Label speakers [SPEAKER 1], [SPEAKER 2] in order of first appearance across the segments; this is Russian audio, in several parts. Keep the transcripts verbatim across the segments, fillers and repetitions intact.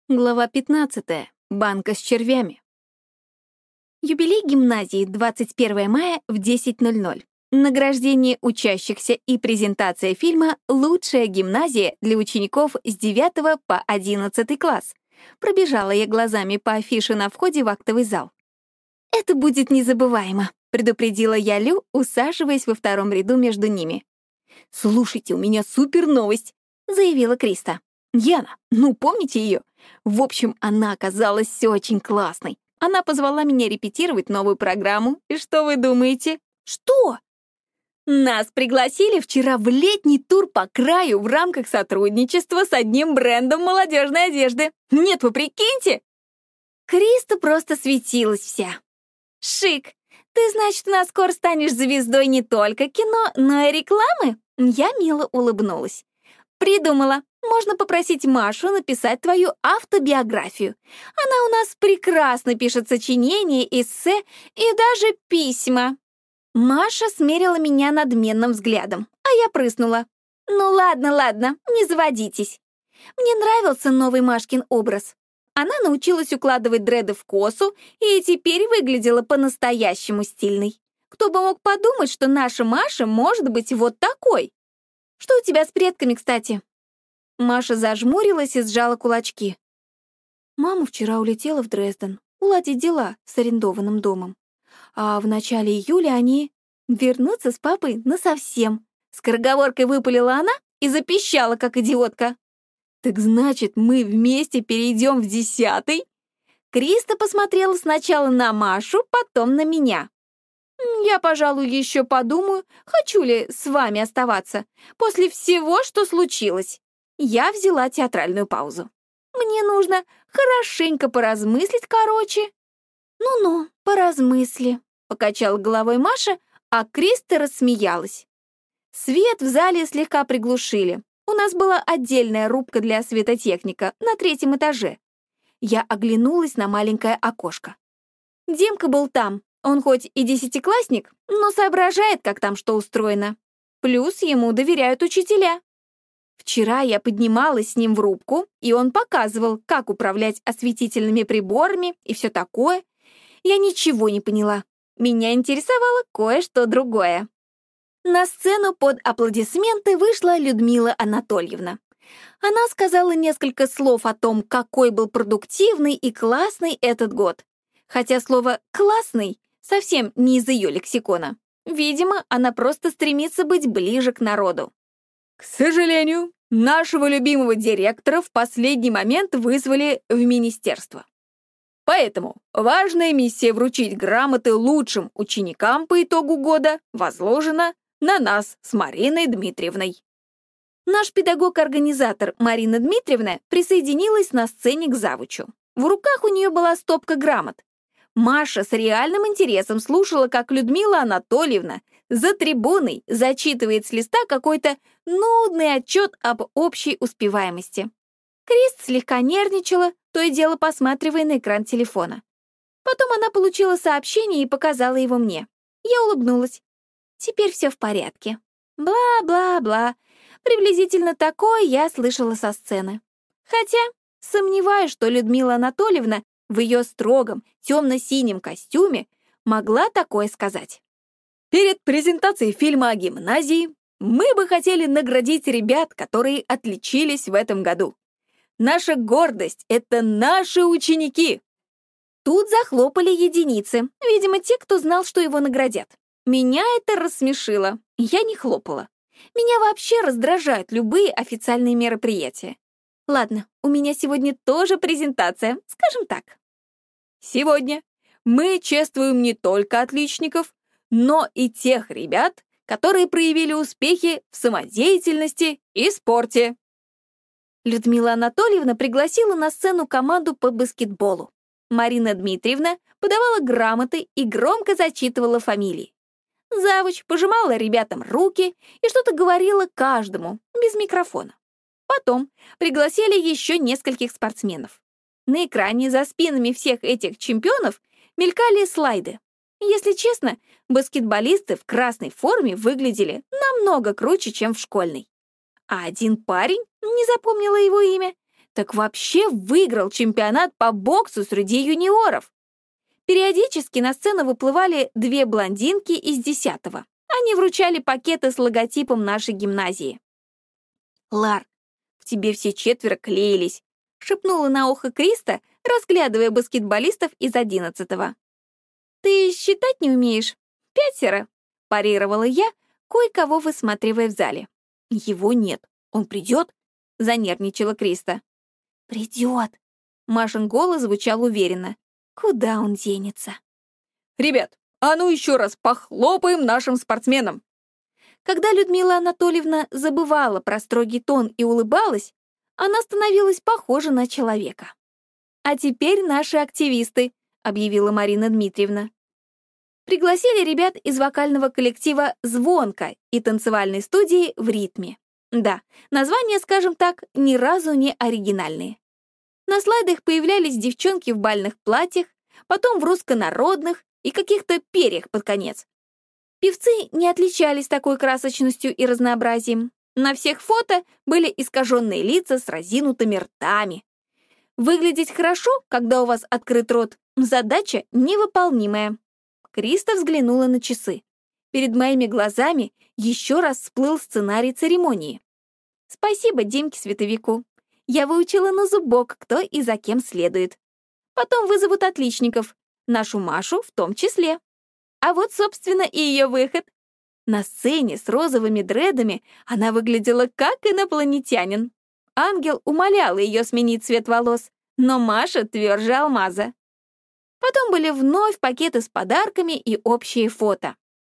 [SPEAKER 1] Глава пятнадцатая. Банка с червями. Юбилей гимназии двадцать первого мая в десять ноль ноль. Награждение учащихся и презентация фильма «Лучшая гимназия для учеников с девятого по одиннадцатый класс». Пробежала я глазами по афише на входе в актовый зал. «Это будет незабываемо», — предупредила я Лю, усаживаясь во втором ряду между ними. «Слушайте, у меня супер новость», — заявила Криста. «Яна, ну помните ее? В общем, она оказалась очень классной. Она позвала меня репетировать новую программу. И что вы думаете?» «Что?» «Нас пригласили вчера в летний тур по краю в рамках сотрудничества с одним брендом молодежной одежды. Нет, вы прикиньте!» Криста просто светилась вся. «Шик! Ты, значит, у нас скоро станешь звездой не только кино, но и рекламы?» Я мило улыбнулась. «Придумала. Можно попросить Машу написать твою автобиографию. Она у нас прекрасно пишет сочинения, эссе и даже письма». Маша смерила меня надменным взглядом, а я прыснула. «Ну ладно, ладно, не заводитесь». Мне нравился новый Машкин образ. Она научилась укладывать дреды в косу и теперь выглядела по-настоящему стильной. Кто бы мог подумать, что наша Маша может быть вот такой? «Что у тебя с предками, кстати?» Маша зажмурилась и сжала кулачки. Мама вчера улетела в Дрезден уладить дела с арендованным домом. А в начале июля они вернутся с папой насовсем. Скороговоркой выпалила она и запищала, как идиотка. «Так значит, мы вместе перейдем в десятый?» Криста посмотрела сначала на Машу, потом на меня. «Я, пожалуй, еще подумаю, хочу ли с вами оставаться после всего, что случилось». Я взяла театральную паузу. «Мне нужно хорошенько поразмыслить, короче». «Ну-ну, поразмысли», — покачала головой Маша, а Криста рассмеялась. Свет в зале слегка приглушили. У нас была отдельная рубка для светотехника на третьем этаже. Я оглянулась на маленькое окошко. Димка был там. Он хоть и десятиклассник, но соображает, как там что устроено. Плюс ему доверяют учителя. Вчера я поднималась с ним в рубку, и он показывал, как управлять осветительными приборами и все такое. Я ничего не поняла. Меня интересовало кое-что другое. На сцену под аплодисменты вышла Людмила Анатольевна. Она сказала несколько слов о том, какой был продуктивный и классный этот год. Хотя слово «классный» совсем не из ее лексикона. Видимо, она просто стремится быть ближе к народу. «К сожалению, нашего любимого директора в последний момент вызвали в министерство. Поэтому важная миссия вручить грамоты лучшим ученикам по итогу года возложена на нас с Мариной Дмитриевной». Наш педагог-организатор Марина Дмитриевна присоединилась на сцене к завучу. В руках у нее была стопка грамот. Маша с реальным интересом слушала, как Людмила Анатольевна за трибуной зачитывает с листа какой-то нудный отчет об общей успеваемости. Крист слегка нервничала, то и дело посматривая на экран телефона. Потом она получила сообщение и показала его мне. Я улыбнулась. Теперь все в порядке. Бла-бла-бла. Приблизительно такое я слышала со сцены. Хотя сомневаюсь, что Людмила Анатольевна в ее строгом темно-синем костюме могла такое сказать. «Перед презентацией фильма о гимназии мы бы хотели наградить ребят, которые отличились в этом году. Наша гордость — это наши ученики!» Тут захлопали единицы, видимо, те, кто знал, что его наградят. Меня это рассмешило, я не хлопала. Меня вообще раздражают любые официальные мероприятия. Ладно, у меня сегодня тоже презентация, скажем так. Сегодня мы чествуем не только отличников, но и тех ребят, которые проявили успехи в самодеятельности и спорте. Людмила Анатольевна пригласила на сцену команду по баскетболу. Марина Дмитриевна подавала грамоты и громко зачитывала фамилии. Завуч пожимала ребятам руки и что-то говорила каждому, без микрофона. Потом пригласили еще нескольких спортсменов. На экране за спинами всех этих чемпионов мелькали слайды. Если честно, баскетболисты в красной форме выглядели намного круче, чем в школьной. А один парень, не запомнила его имя, так вообще выиграл чемпионат по боксу среди юниоров. Периодически на сцену выплывали две блондинки из десятого. Они вручали пакеты с логотипом нашей гимназии. «Лар, в тебе все четверо клеились», — шепнула на ухо Криста, разглядывая баскетболистов из одиннадцатого. «Ты считать не умеешь? Пятеро», — парировала я, кое-кого высматривая в зале. «Его нет. Он придет?» — занервничала Криста. «Придет», — Машин голос звучал уверенно. «Куда он денется?» «Ребят, а ну еще раз похлопаем нашим спортсменам!» Когда Людмила Анатольевна забывала про строгий тон и улыбалась, она становилась похожа на человека. «А теперь наши активисты», — объявила Марина Дмитриевна. Пригласили ребят из вокального коллектива «Звонко» и танцевальной студии «В ритме». Да, названия, скажем так, ни разу не оригинальные. На слайдах появлялись девчонки в бальных платьях, потом в русско-народных и каких-то перьях под конец. Певцы не отличались такой красочностью и разнообразием. На всех фото были искаженные лица с разинутыми ртами. Выглядеть хорошо, когда у вас открыт рот, задача невыполнимая. Криста взглянула на часы. Перед моими глазами еще раз всплыл сценарий церемонии. Спасибо Димке Световику. Я выучила на зубок, кто и за кем следует. Потом вызовут отличников, нашу Машу в том числе. А вот, собственно, и ее выход. На сцене с розовыми дредами она выглядела как инопланетянин. Ангел умолял ее сменить цвет волос, но Маша тверже алмаза. Потом были вновь пакеты с подарками и общие фото.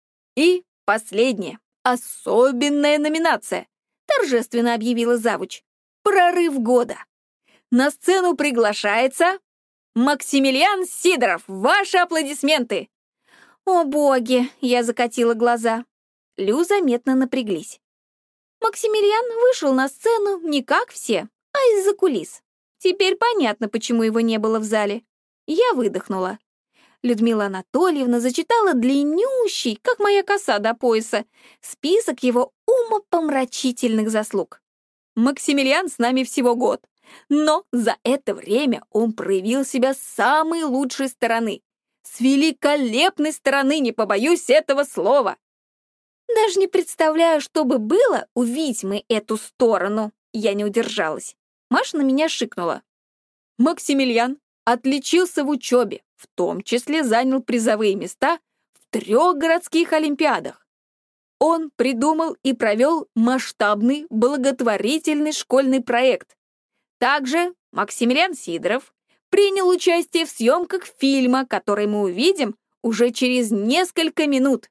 [SPEAKER 1] И последнее, особенная номинация, торжественно объявила завуч. Прорыв года. На сцену приглашается Максимилиан Сидоров. Ваши аплодисменты. О, боги, я закатила глаза. Лю заметно напряглись. Максимилиан вышел на сцену не как все, а из-за кулис. Теперь понятно, почему его не было в зале. Я выдохнула. Людмила Анатольевна зачитала длиннющий, как моя коса до пояса, список его умопомрачительных заслуг. Максимилиан с нами всего год, но за это время он проявил себя с самой лучшей стороны. С великолепной стороны, не побоюсь этого слова. Даже не представляю, что бы было, увидеть мы эту сторону. Я не удержалась. Маша на меня шикнула. Максимилиан отличился в учебе, в том числе занял призовые места в трех городских олимпиадах. Он придумал и провел масштабный благотворительный школьный проект. Также Максимилиан Сидоров принял участие в съемках фильма, который мы увидим уже через несколько минут.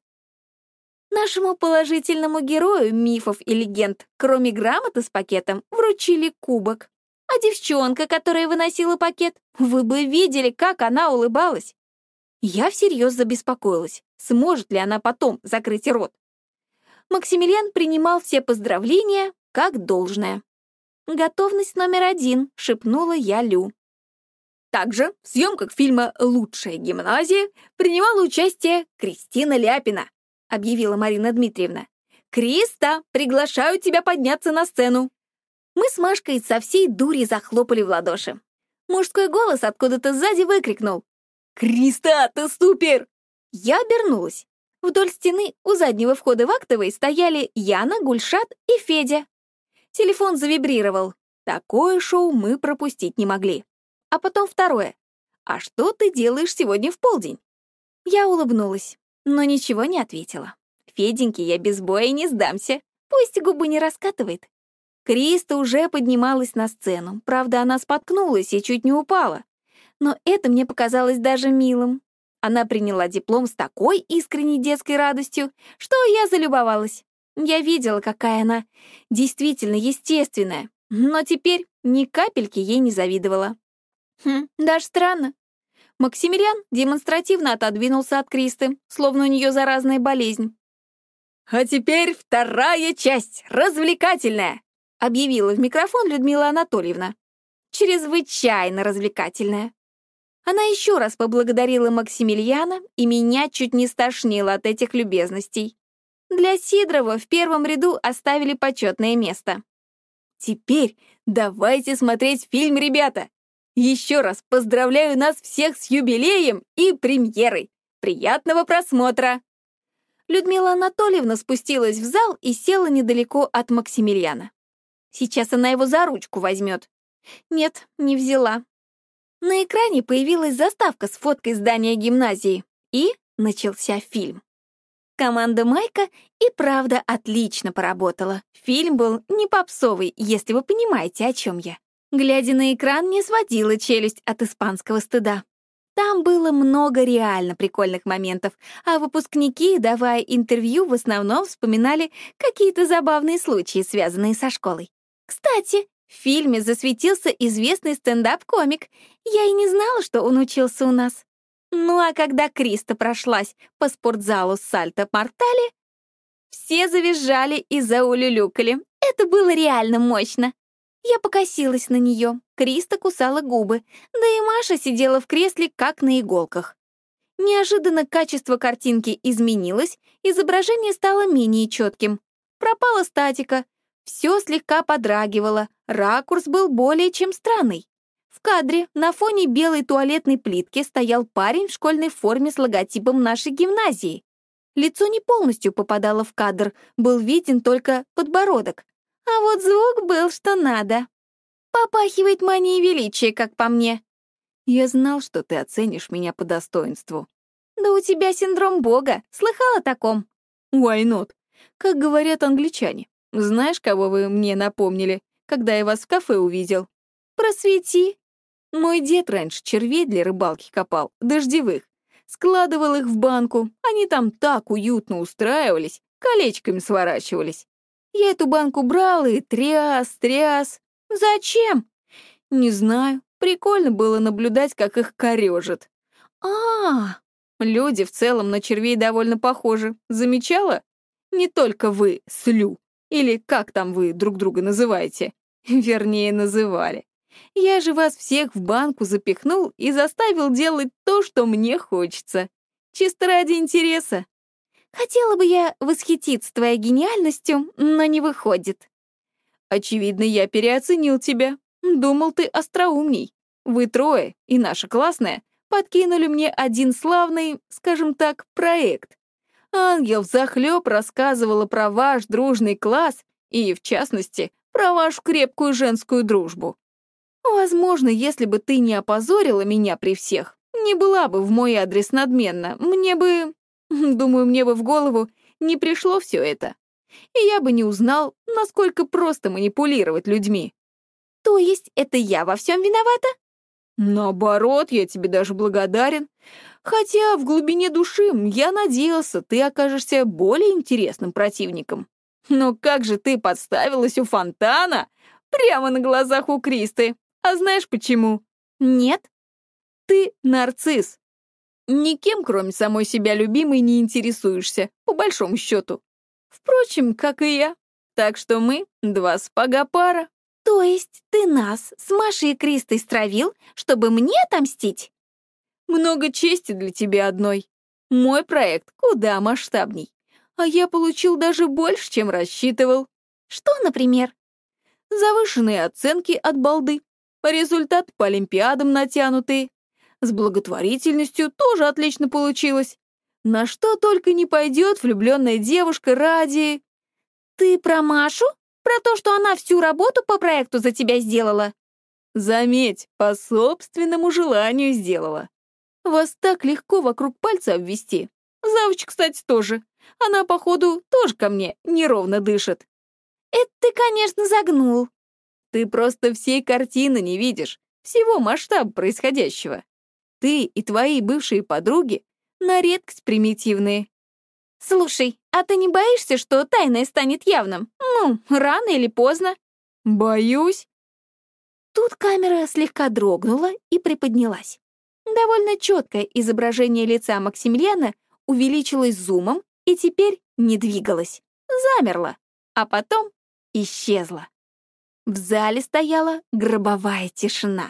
[SPEAKER 1] Нашему положительному герою мифов и легенд, кроме грамоты с пакетом, вручили кубок. А девчонка, которая выносила пакет, вы бы видели, как она улыбалась. Я всерьез забеспокоилась, сможет ли она потом закрыть рот. Максимилиан принимал все поздравления как должное. «Готовность номер один», — шепнула я Лю. Также в съемках фильма «Лучшая гимназия» принимала участие Кристина Ляпина, объявила Марина Дмитриевна. «Криста, приглашаю тебя подняться на сцену». Мы с Машкой со всей дури захлопали в ладоши. Мужской голос откуда-то сзади выкрикнул: «Криста, ты супер!» Я обернулась. Вдоль стены у заднего входа в актовый стояли Яна, Гульшат и Федя. Телефон завибрировал. Такое шоу мы пропустить не могли. А потом второе. «А что ты делаешь сегодня в полдень?» Я улыбнулась, но ничего не ответила. Феденьке я без боя не сдамся. Пусть губы не раскатывает. Криста уже поднималась на сцену. Правда, она споткнулась и чуть не упала. Но это мне показалось даже милым. Она приняла диплом с такой искренней детской радостью, что я залюбовалась. Я видела, какая она действительно естественная, но теперь ни капельки ей не завидовала. Хм, даже странно. Максимилиан демонстративно отодвинулся от Кристы, словно у нее заразная болезнь. «А теперь вторая часть, развлекательная», — объявила в микрофон Людмила Анатольевна. «Чрезвычайно развлекательная». Она еще раз поблагодарила Максимилиана, и меня чуть не стошнило от этих любезностей. Для Сидорова в первом ряду оставили почетное место. Теперь Давайте смотреть фильм, ребята! Еще раз поздравляю нас всех с юбилеем и премьерой! Приятного просмотра!» Людмила Анатольевна спустилась в зал и села недалеко от Максимилиана. Сейчас она его за ручку возьмет. Нет, не взяла. На экране появилась заставка с фоткой здания гимназии, и начался фильм. Команда Майка и правда отлично поработала. Фильм был не попсовый, если вы понимаете, о чем я. Глядя на экран, не сводила челюсть от испанского стыда. Там было много реально прикольных моментов, а выпускники, давая интервью, в основном вспоминали какие-то забавные случаи, связанные со школой. Кстати, в фильме засветился известный стендап-комик. Я и не знала, что он учился у нас. Ну а когда Криста прошлась по спортзалу с сальто-мортале, все завизжали и заулюлюкали. Это было реально мощно. Я покосилась на нее. Криста кусала губы, да и Маша сидела в кресле, как на иголках. Неожиданно качество картинки изменилось, изображение стало менее четким. Пропала статика, все слегка подрагивало, ракурс был более чем странный. В кадре на фоне белой туалетной плитки стоял парень в школьной форме с логотипом нашей гимназии. Лицо не полностью попадало в кадр, был виден только подбородок. А вот звук был что надо. Попахивает манией величия, как по мне. Я знал, что ты оценишь меня по достоинству. Да у тебя синдром Бога, слыхала о таком? Why not? Как говорят англичане. Знаешь, кого вы мне напомнили, когда я вас в кафе увидел? Просвети. Мой дед раньше червей для рыбалки копал, дождевых. Складывал их в банку, они там так уютно устраивались, колечками сворачивались. Я эту банку брал и тряс, тряс. Зачем? Не знаю, прикольно было наблюдать, как их корежит. А, люди в целом на червей довольно похожи, замечала? Не только вы, слю, или как там вы друг друга называете, вернее, называли. Я же вас всех в банку запихнул и заставил делать то, что мне хочется. Чисто ради интереса. Хотела бы я восхититься твоей гениальностью, но не выходит. Очевидно, я переоценил тебя. Думал, ты остроумней. Вы трое, и наша классная, подкинули мне один славный, скажем так, проект. Ангел взахлёб рассказывала про ваш дружный класс и, в частности, про вашу крепкую женскую дружбу. Возможно, если бы ты не опозорила меня при всех, не была бы в мой адрес надменна, мне бы... Думаю, мне бы в голову не пришло все это. И я бы не узнал, насколько просто манипулировать людьми. То есть это я во всем виновата? Наоборот, я тебе даже благодарен. Хотя в глубине души я надеялся, ты окажешься более интересным противником. Но как же ты подставилась у фонтана? Прямо на глазах у Кристы. А знаешь почему? Нет. Ты нарцисс. Никем, кроме самой себя любимой, не интересуешься, по большому счету. Впрочем, как и я. Так что мы два спага-пара. То есть ты нас с Машей и Кристой стравил, чтобы мне отомстить? Много чести для тебя одной. Мой проект куда масштабней. А я получил даже больше, чем рассчитывал. Что, например? Завышенные оценки от балды. Результат по олимпиадам натянутый. С благотворительностью тоже отлично получилось. На что только не пойдет влюбленная девушка ради... Ты про Машу? Про то, что она всю работу по проекту за тебя сделала? Заметь, по собственному желанию сделала. Вас так легко вокруг пальца обвести. Завуч, кстати, тоже. Она, походу, тоже ко мне неровно дышит. Это ты, конечно, загнул. Ты просто всей картины не видишь, всего масштаба происходящего. Ты и твои бывшие подруги на редкость примитивные. Слушай, а ты не боишься, что тайное станет явным? Ну, рано или поздно. Боюсь. Тут камера слегка дрогнула и приподнялась. Довольно четкое изображение лица Максимилиана увеличилось зумом и теперь не двигалось, замерло, а потом исчезло. В зале стояла гробовая тишина.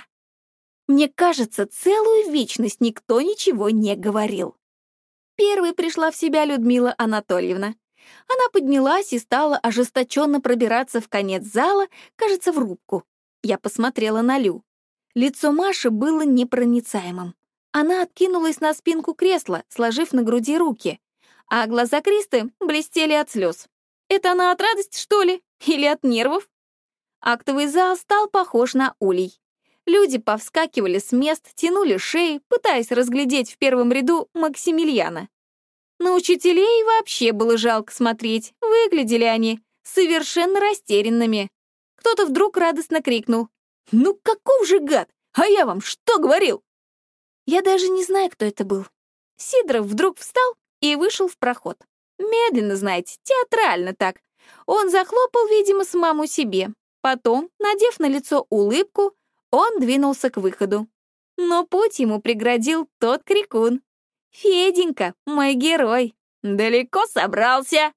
[SPEAKER 1] Мне кажется, целую вечность никто ничего не говорил. Первой пришла в себя Людмила Анатольевна. Она поднялась и стала ожесточенно пробираться в конец зала, кажется, в рубку. Я посмотрела на Лю. Лицо Маши было непроницаемым. Она откинулась на спинку кресла, сложив на груди руки, а глаза Кристы блестели от слез. Это она от радости, что ли? Или от нервов? Актовый зал стал похож на улей. Люди повскакивали с мест, тянули шеи, пытаясь разглядеть в первом ряду Максимилиана. На учителей вообще было жалко смотреть. Выглядели они совершенно растерянными. Кто-то вдруг радостно крикнул: «Ну каков же гад! А я вам что говорил?» Я даже не знаю, кто это был. Сидоров вдруг встал и вышел в проход. Медленно, знаете, театрально так. Он захлопал, видимо, самому себе. Потом, надев на лицо улыбку, он двинулся к выходу. Но путь ему преградил тот крикун. Феденька, мой герой, далеко собрался.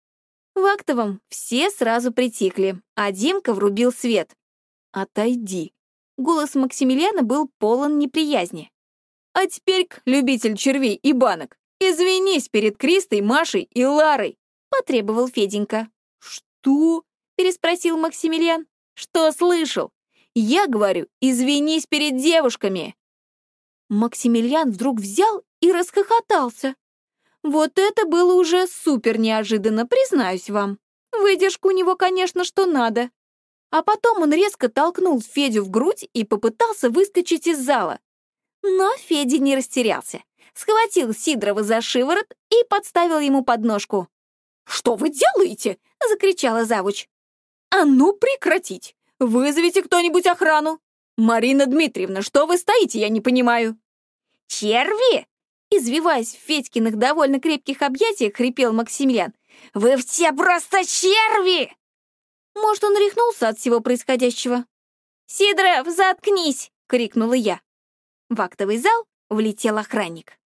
[SPEAKER 1] В актовом все сразу притихли, а Димка врубил свет. «Отойди». Голос Максимилиана был полон неприязни. «А теперь-ка, любитель червей и банок, извинись перед Кристой, Машей и Ларой», — потребовал Феденька. «Что?» — переспросил Максимилиан. «Что слышал? Я говорю, извинись перед девушками». Максимилиан вдруг взял и расхохотался. Вот это было уже супер неожиданно, признаюсь вам. Выдержка у него, конечно, что надо. А потом он резко толкнул Федю в грудь и попытался выскочить из зала. Но Федя не растерялся. Схватил Сидорова за шиворот и подставил ему подножку. «Что вы делаете?» — закричала завуч. «А ну прекратить! Вызовите кто-нибудь охрану! Марина Дмитриевна, что вы стоите, я не понимаю!» «Черви!» — извиваясь в Федькиных довольно крепких объятиях, хрипел Максимилиан. «Вы все просто черви!» Может, он рехнулся от всего происходящего? «Сидоров, заткнись!» — крикнула я. В актовый зал влетел охранник.